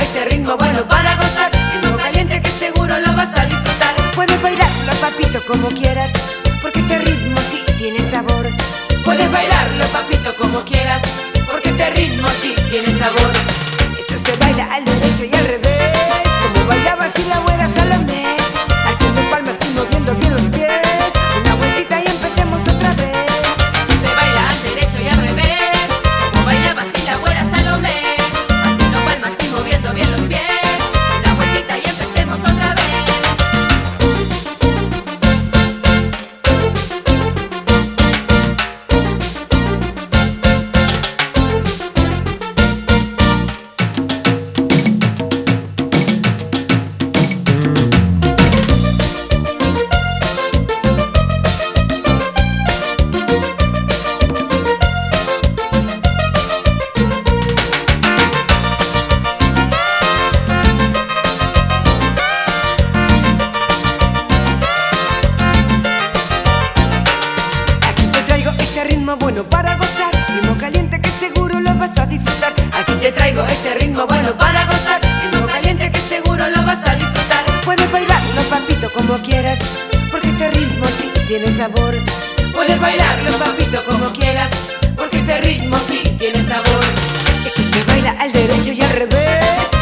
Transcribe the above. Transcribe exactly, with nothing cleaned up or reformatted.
este ritmo bueno para gozar, ritmo caliente que seguro lo vas a disfrutar. Puedes bailarlo, papito, como quieras, porque este ritmo sí tiene sabor. Puedes bailarlo, papito, como quieras, porque este ritmo sí tiene sabor. Esto se baila al derecho y al revés, como bailaba así la abuela Salomé, haciendo palmas y moviendo bien los pies. Una vueltita y empecemos otra vez. Se baila al derecho y al revés, como bailaba así la abuela Salomé, haciendo palmas y moviendo bien los pies. Una vueltita y empecemos otra vez. Bueno para gozar, ritmo caliente que seguro lo vas a disfrutar. Aquí te traigo este ritmo bueno para gozar, ritmo caliente que seguro lo vas a disfrutar. Puedes bailarlo, papito, como quieras, porque este ritmo sí tiene sabor. Puedes bailarlo, papito, como quieras, porque este ritmo sí tiene sabor. Esto se baila al derecho y al revés,